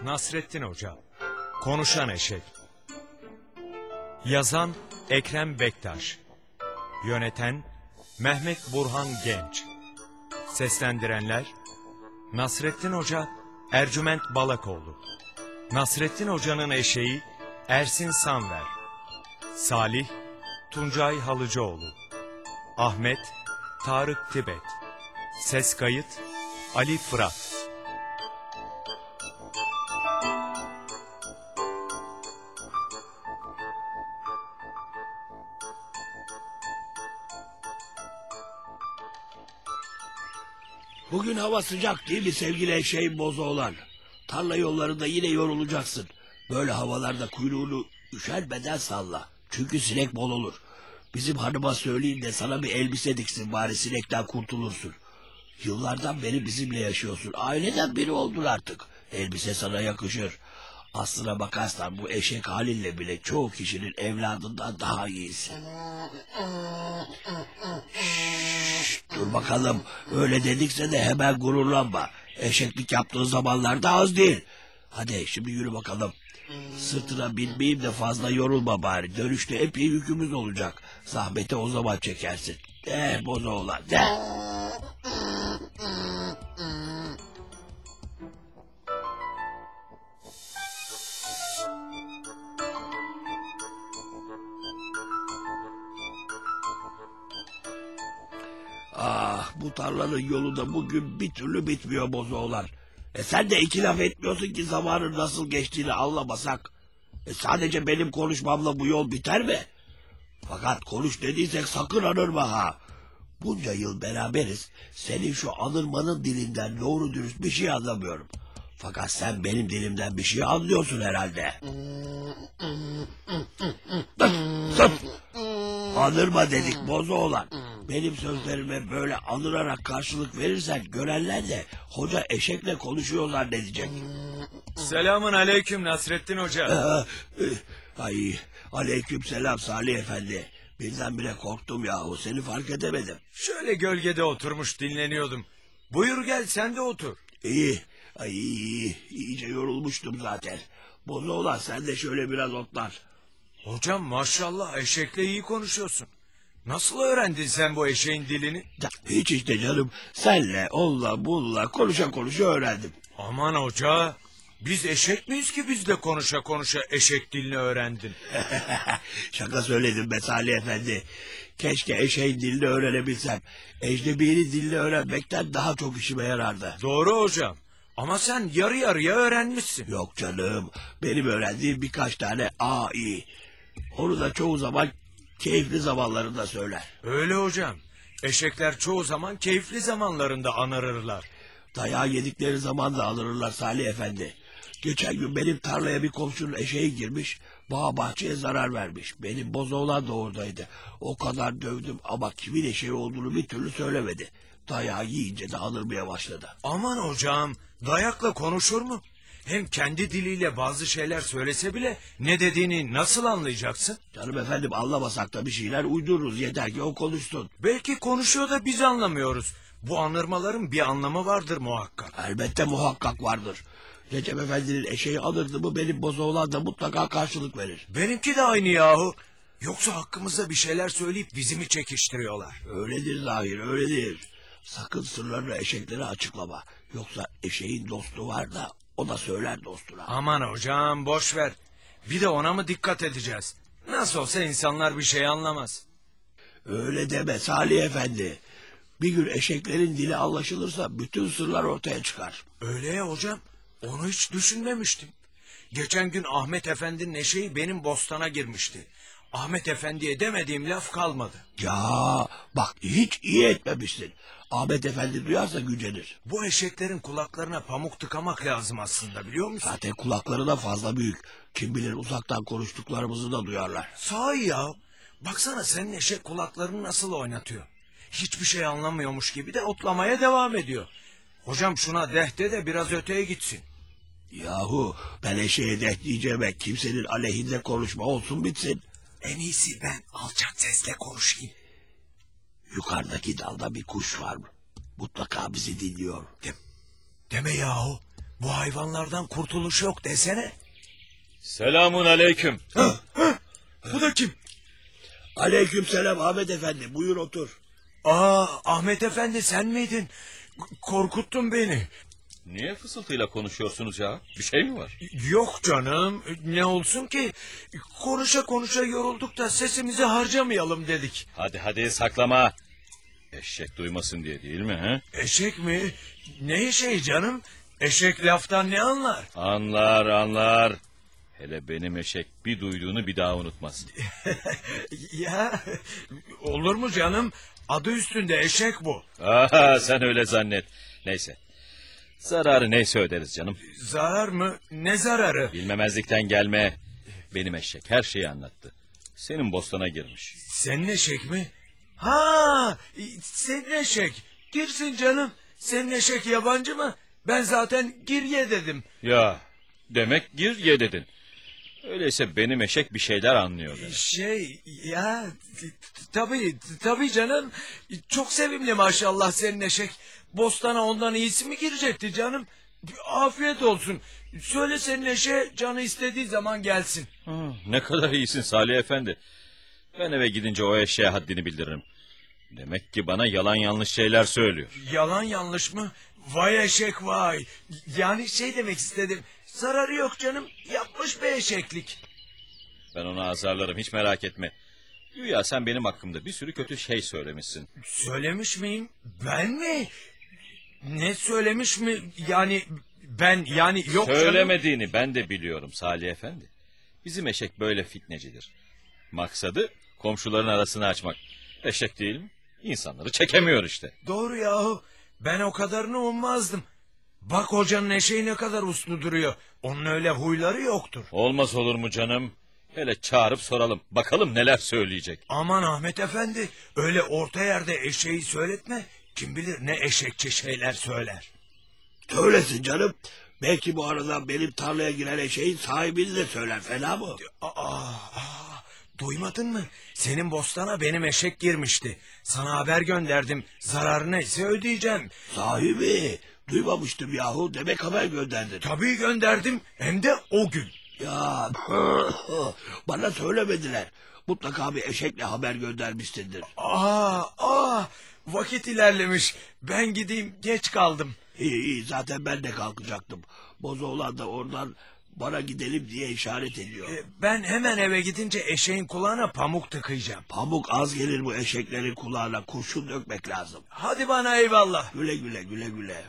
Nasrettin Hoca. Konuşan Eşek. Yazan Ekrem Bektaş. Yöneten Mehmet Burhan Genç. Seslendirenler Nasrettin Hoca, Ercüment Balakoğlu. Nasrettin Hoca'nın eşeği Ersin Sanver. Salih Tuncay Halıcıoğlu. Ahmet Tarık Tibet. Ses kayıt Ali Fırat. Bugün hava sıcak değil mi sevgili eşeğim Bozoğlan? Tarla yollarında yine yorulacaksın. Böyle havalarda kuyruğunu üşenmeden salla. Çünkü sinek bol olur. Bizim hanıma söyleyin de sana bir elbise diksin, bari sinekten kurtulursun. Yıllardan beri bizimle yaşıyorsun. Aileden biri oldun artık. Elbise sana yakışır. Aslına bakarsan bu eşek halinle bile çoğu kişinin evladından daha iyisin. Dur bakalım, öyle dedikse de hemen gururlanma. Eşeklik yaptığın zamanlarda az değil. Hadi şimdi yürü bakalım. Sırtına binmeyeyim de fazla yorulma bari. Dönüşte epey yükümüz olacak. Zahmeti o zaman çekersin. De Bozoğlan de. Ah, bu tarlanın yolu da bugün bir türlü bitmiyor Bozoğlan. Sen de iki laf etmiyorsun ki zamanın nasıl geçtiğini anlamasak. Sadece benim konuşmamla bu yol biter mi? Fakat konuş dediysek sakın anırma ha. Bunca yıl beraberiz. Senin şu anırmanın dilinden doğru dürüst bir şey anlamıyorum. Fakat sen benim dilimden bir şey anlıyorsun herhalde. Sus! Anırma dedik Bozoğlan. Benim sözlerime böyle anırarak karşılık verirsen görenler de hoca eşekle konuşuyor zannedecek. Selamun aleyküm Nasrettin Hoca. Ay, aleyküm selam Salih Efendi. Birdenbire korktum yahu, seni fark edemedim. Şöyle gölgede oturmuş dinleniyordum. Buyur gel sen de otur. İyi, iyice yorulmuştum zaten. Bozoğlan sen de şöyle biraz otlar. Hocam maşallah eşekle iyi konuşuyorsun. Nasıl öğrendin sen bu eşeğin dilini? Hiç işte canım, senle onunla bununla konuşa öğrendim. Aman hoca, biz eşek miyiz ki biz de konuşa eşek dilini öğrendin? Şaka söyledim be Salih Efendi. Keşke eşeğin dilini öğrenebilsem. Ecnebinin dilini öğrenmekten daha çok işime yarardı. Doğru hocam. Ama sen yarı yarıya öğrenmişsin. Yok canım, benim öğrendiğim birkaç tane A.İ. Onu da çoğu zaman keyifli zamanlarında söyler. Öyle hocam. Eşekler çoğu zaman keyifli zamanlarında anırırlar. Dayağı yedikleri zaman da alırlar Salih Efendi. Geçen gün benim tarlaya bir komşunun eşeği girmiş, bağ bahçeye zarar vermiş. Benim Bozoğlan da oradaydı. O kadar dövdüm ama kimin eşeği olduğunu bir türlü söylemedi. Dayağı yiyince de anırmaya başladı. Aman hocam, dayakla konuşur mu? Hem kendi diliyle bazı şeyler söylese bile ne dediğini nasıl anlayacaksın? Canım efendim, anlamasak da bir şeyler uydururuz, yeter ki o konuşsun. Belki konuşuyor da biz anlamıyoruz. Bu anırmaların bir anlamı vardır muhakkak. Elbette muhakkak vardır. Recep Efendi'nin eşeği anırdı mı benim Bozoğlan da mutlaka karşılık verir. Benimki de aynı yahu. Yoksa hakkımızda bir şeyler söyleyip bizi mi çekiştiriyorlar? Öyledir zahir, öyledir. Sakın sırlarını eşeklere açıklama. Yoksa eşeğin dostu var da o da söyler dostuna. Aman hocam boş ver. Bir de ona mı dikkat edeceğiz? Nasıl olsa insanlar bir şey anlamaz. Öyle deme Salih Efendi. Bir gün eşeklerin dili anlaşılırsa bütün sırlar ortaya çıkar. Öyle ya hocam. Onu hiç düşünmemiştim. Geçen gün Ahmet Efendi'nin eşeği benim bostana girmişti. Ahmet Efendi'ye demediğim laf kalmadı. Ya bak, hiç iyi etmemişsin. Ahmet Efendi duyarsa gücenir. Bu eşeklerin kulaklarına pamuk tıkamak lazım aslında, biliyor musun? Zaten kulakları da fazla büyük. Kim bilir uzaktan konuştuklarımızı da duyarlar. Sahi ya. Baksana senin eşek kulaklarını nasıl oynatıyor. Hiçbir şey anlamıyormuş gibi de otlamaya devam ediyor. Hocam şuna dehte de biraz öteye gitsin. Yahu ben eşeğe deh diyeceğime kimsenin aleyhinde konuşma olsun bitsin. En iyisi ben alçak sesle konuşayım. Yukarıdaki dalda bir kuş var mı? Mutlaka bizi dinliyor. Deme yahu. Bu hayvanlardan kurtuluş yok desene. Selamun aleyküm. Bu da kim? Aleykümselam Ahmet Efendi, buyur otur. Ahmet Efendi sen miydin? Korkuttun beni. Niye fısıltıyla konuşuyorsunuz ya? Bir şey mi var? Yok canım, ne olsun ki? Konuşa konuşa yorulduk da sesimizi harcamayalım dedik. Hadi saklama. Eşek duymasın diye değil mi? He? Eşek mi? Ne eşeği canım? Eşek laftan ne anlar? Anlar. Hele benim eşek bir duyduğunu bir daha unutmaz. Ya olur mu canım? Adı üstünde eşek bu. Aha, sen öyle zannet. Neyse. Zararı neyse öderiz canım. Zarar mı? Ne zararı? Bilmemezlikten gelme. Benim eşek her şeyi anlattı. Senin bostana girmiş. Senin eşek mi? Ha, senin eşek. Girsin canım. Senin eşek yabancı mı? Ben zaten gir ye dedim. Ya demek gir ye dedin. Öyleyse benim eşek bir şeyler anlıyor. Ya tabii canım. Çok sevimli maşallah senin eşek. Bostana ondan iyisi mi girecekti canım? Afiyet olsun. Söyle senin eşeğe canı istediği zaman gelsin. Ne kadar iyisin Salih Efendi. Ben eve gidince o eşeğe haddini bildiririm. Demek ki bana yalan yanlış şeyler söylüyor. Yalan yanlış mı? Vay eşek vay. Yani demek istedim. Zararı yok canım. Yapmış bir eşeklik. Ben onu azarlarım, hiç merak etme. Güya sen benim hakkımda bir sürü kötü şey söylemişsin. Söylemiş miyim? Ben mi? Ne söylemiş mi? Yani ben yok canım. Söylemediğini ben de biliyorum Salih Efendi. Bizim eşek böyle fitnecidir. Maksadı komşuların arasını açmak. Eşek değil mi? İnsanları çekemiyor işte. Doğru yahu. Ben o kadarını ummazdım. Bak hocanın eşeği ne kadar uslu duruyor. Onun öyle huyları yoktur. Olmaz olur mu canım? Hele çağırıp soralım. Bakalım neler söyleyecek. Aman Ahmet Efendi. Öyle orta yerde eşeği söyletme. Kim bilir ne eşekçe şeyler söyler. Söylesin canım. Belki bu aradan benim tarlaya giren eşeğin sahibini de söyler, fena mı? Duymadın mı? Senin bostana benim eşek girmişti. Sana haber gönderdim. Zararı neyse ödeyeceğim. Sahibi, duymamıştım yahu, demek haber gönderdin. Tabii gönderdim. Hem de o gün. Ya bana söylemediler. Mutlaka bir eşekle haber göndermişsindir. Vakit ilerlemiş. Ben gideyim, geç kaldım. İyi, zaten ben de kalkacaktım. Bozoğlan da oradan bana gidelim diye işaret ediyor. Ben hemen eve gidince eşeğin kulağına pamuk tıkayacağım. Pamuk az gelir bu eşeklerin kulağına, kurşun dökmek lazım. Hadi bana eyvallah. Güle güle.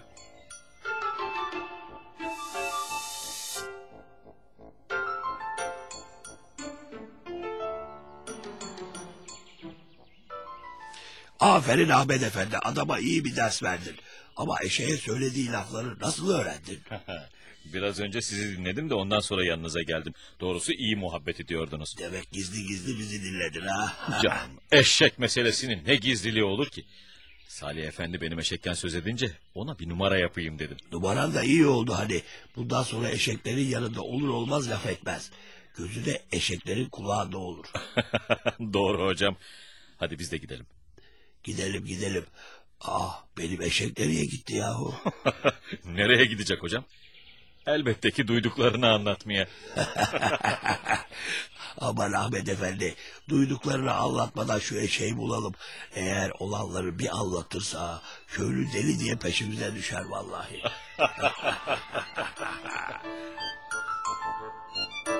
Aferin Ahmet Efendi, adama iyi bir ders verdin. Ama eşeğe söylediği lafları nasıl öğrendin? Biraz önce sizi dinledim de ondan sonra yanınıza geldim. Doğrusu iyi muhabbet ediyordunuz. Demek gizli bizi dinledin ha? Canım, eşek meselesinin ne gizliliği olur ki? Salih Efendi benim eşekten söz edince ona bir numara yapayım dedim. Numaran da iyi oldu hani. Bundan sonra eşeklerin yanında olur olmaz laf etmez. Gözü de eşeklerin kulağında olur. Doğru hocam. Hadi biz de gidelim. Gidelim. Benim eşek nereye gitti yahu? Nereye gidecek hocam? Elbette ki duyduklarını anlatmaya. Aman Ahmet Efendi, duyduklarını anlatmadan şu eşeği bulalım. Eğer olanları bir anlatırsa köylü deli diye peşimize düşer vallahi.